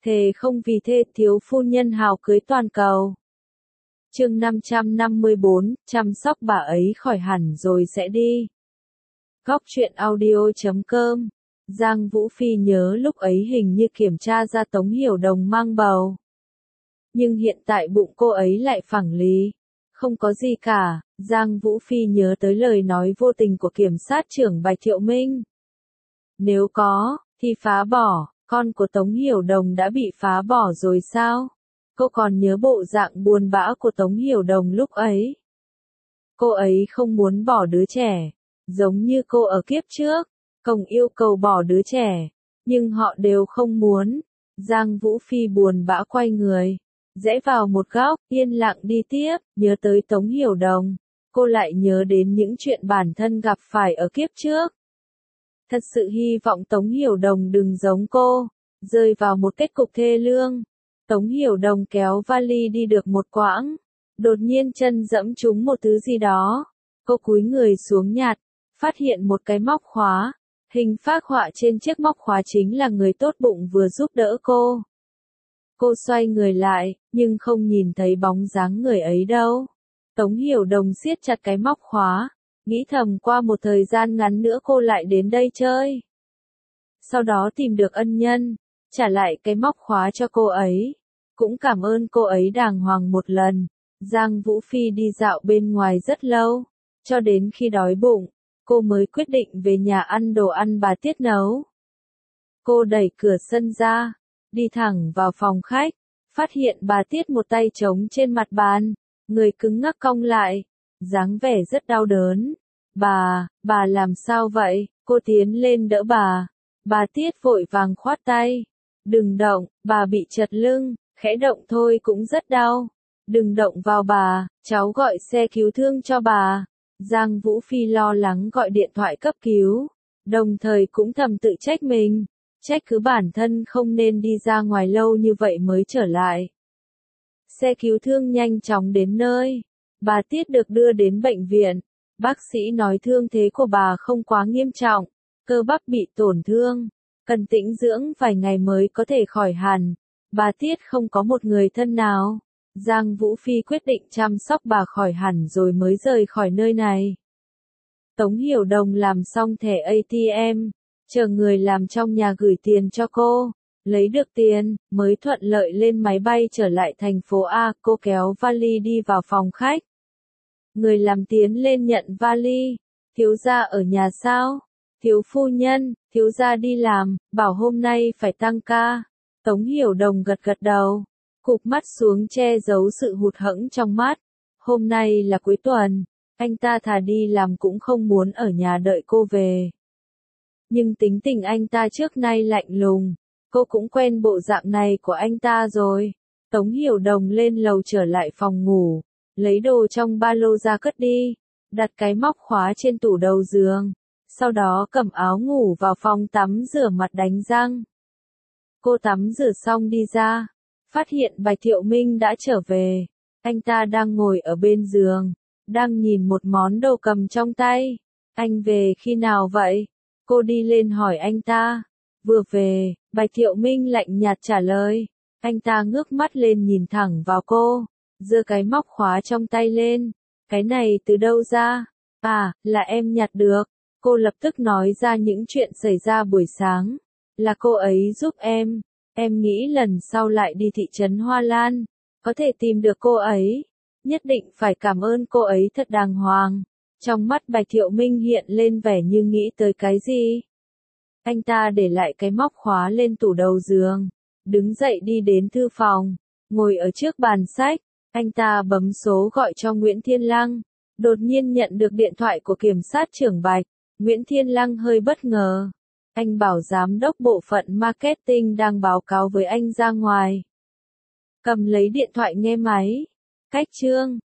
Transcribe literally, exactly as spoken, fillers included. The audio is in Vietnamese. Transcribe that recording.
Thề không vì thê thiếu phu nhân hào cưới toàn cầu. Chương năm trăm năm mươi bốn, chăm sóc bà ấy khỏi hẳn rồi sẽ đi. Góc truyện audio chấm com. Giang Vũ Phi nhớ lúc ấy hình như kiểm tra ra Tống Hiểu Đồng mang bầu. Nhưng hiện tại bụng cô ấy lại phẳng lì. Không có gì cả, Giang Vũ Phi nhớ tới lời nói vô tình của kiểm sát trưởng Bạch Thiệu Minh. Nếu có, thì phá bỏ, con của Tống Hiểu Đồng đã bị phá bỏ rồi sao? Cô còn nhớ bộ dạng buồn bã của Tống Hiểu Đồng lúc ấy. Cô ấy không muốn bỏ đứa trẻ, giống như cô ở kiếp trước, Cổng yêu cầu bỏ đứa trẻ, nhưng họ đều không muốn. Giang Vũ Phi buồn bã quay người, rẽ vào một góc, yên lặng đi tiếp, nhớ tới Tống Hiểu Đồng. Cô lại nhớ đến những chuyện bản thân gặp phải ở kiếp trước. Thật sự hy vọng Tống Hiểu Đồng đừng giống cô, rơi vào một kết cục thê lương. Tống Hiểu Đồng kéo vali đi được một quãng, đột nhiên chân dẫm trúng một thứ gì đó. Cô cúi người xuống nhặt, phát hiện một cái móc khóa. Hình phác họa trên chiếc móc khóa chính là người tốt bụng vừa giúp đỡ cô. Cô xoay người lại, nhưng không nhìn thấy bóng dáng người ấy đâu. Tống Hiểu Đồng siết chặt cái móc khóa, nghĩ thầm qua một thời gian ngắn nữa cô lại đến đây chơi. Sau đó tìm được ân nhân, trả lại cái móc khóa cho cô ấy. Cũng cảm ơn cô ấy đàng hoàng một lần. Giang Vũ Phi đi dạo bên ngoài rất lâu, cho đến khi đói bụng, cô mới quyết định về nhà ăn đồ ăn bà Tiết nấu. Cô đẩy cửa sân ra, đi thẳng vào phòng khách, phát hiện bà Tiết một tay trống trên mặt bàn, người cứng ngắc cong lại, dáng vẻ rất đau đớn. Bà, bà làm sao vậy? Cô tiến lên đỡ bà. Bà Tiết vội vàng khoát tay. Đừng động, bà bị trật lưng, khẽ động thôi cũng rất đau. Đừng động vào bà, cháu gọi xe cứu thương cho bà. Giang Vũ Phi lo lắng gọi điện thoại cấp cứu, đồng thời cũng thầm tự trách mình, trách cứ bản thân không nên đi ra ngoài lâu như vậy mới trở lại. Xe cứu thương nhanh chóng đến nơi, bà Tiết được đưa đến bệnh viện, bác sĩ nói thương thế của bà không quá nghiêm trọng, cơ bắp bị tổn thương, cần tĩnh dưỡng vài ngày mới có thể khỏi hẳn. Bà Tiết không có một người thân nào. Giang Vũ Phi quyết định chăm sóc bà khỏi hẳn rồi mới rời khỏi nơi này. Tống Hiểu Đồng làm xong thẻ a tê em, chờ người làm trong nhà gửi tiền cho cô, lấy được tiền, mới thuận lợi lên máy bay trở lại thành phố A. Cô kéo vali đi vào phòng khách. Người làm tiến lên nhận vali. Thiếu gia ở nhà sao? Thiếu phu nhân, thiếu gia đi làm, bảo hôm nay phải tăng ca. Tống Hiểu Đồng gật gật đầu, cụp mắt xuống che giấu sự hụt hẫng trong mắt. Hôm nay là cuối tuần, anh ta thà đi làm cũng không muốn ở nhà đợi cô về. Nhưng tính tình anh ta trước nay lạnh lùng, cô cũng quen bộ dạng này của anh ta rồi. Tống Hiểu Đồng lên lầu trở lại phòng ngủ, lấy đồ trong ba lô ra cất đi, đặt cái móc khóa trên tủ đầu giường, sau đó cầm áo ngủ vào phòng tắm rửa mặt đánh răng. Cô tắm rửa xong đi ra, phát hiện Bạch Thiệu Minh đã trở về. Anh ta đang ngồi ở bên giường, đang nhìn một món đồ cầm trong tay. Anh về khi nào vậy? Cô đi lên hỏi anh ta. Vừa về, Bạch Thiệu Minh lạnh nhạt trả lời. Anh ta ngước mắt lên nhìn thẳng vào cô, giơ cái móc khóa trong tay lên. Cái này từ đâu ra? À, là em nhặt được. Cô lập tức nói ra những chuyện xảy ra buổi sáng. Là cô ấy giúp em. Em nghĩ lần sau lại đi thị trấn Hoa Lan, có thể tìm được cô ấy. Nhất định phải cảm ơn cô ấy thật đàng hoàng. Trong mắt Bạch Thiệu Minh hiện lên vẻ như nghĩ tới cái gì. Anh ta để lại cái móc khóa lên tủ đầu giường, đứng dậy đi đến thư phòng, ngồi ở trước bàn sách. Anh ta bấm số gọi cho Nguyễn Thiên Lăng. Đột nhiên nhận được điện thoại của kiểm sát trưởng Bạch. Nguyễn Thiên Lăng hơi bất ngờ. Anh bảo giám đốc bộ phận marketing đang báo cáo với anh ra ngoài. Cầm lấy điện thoại nghe máy. Cách chương.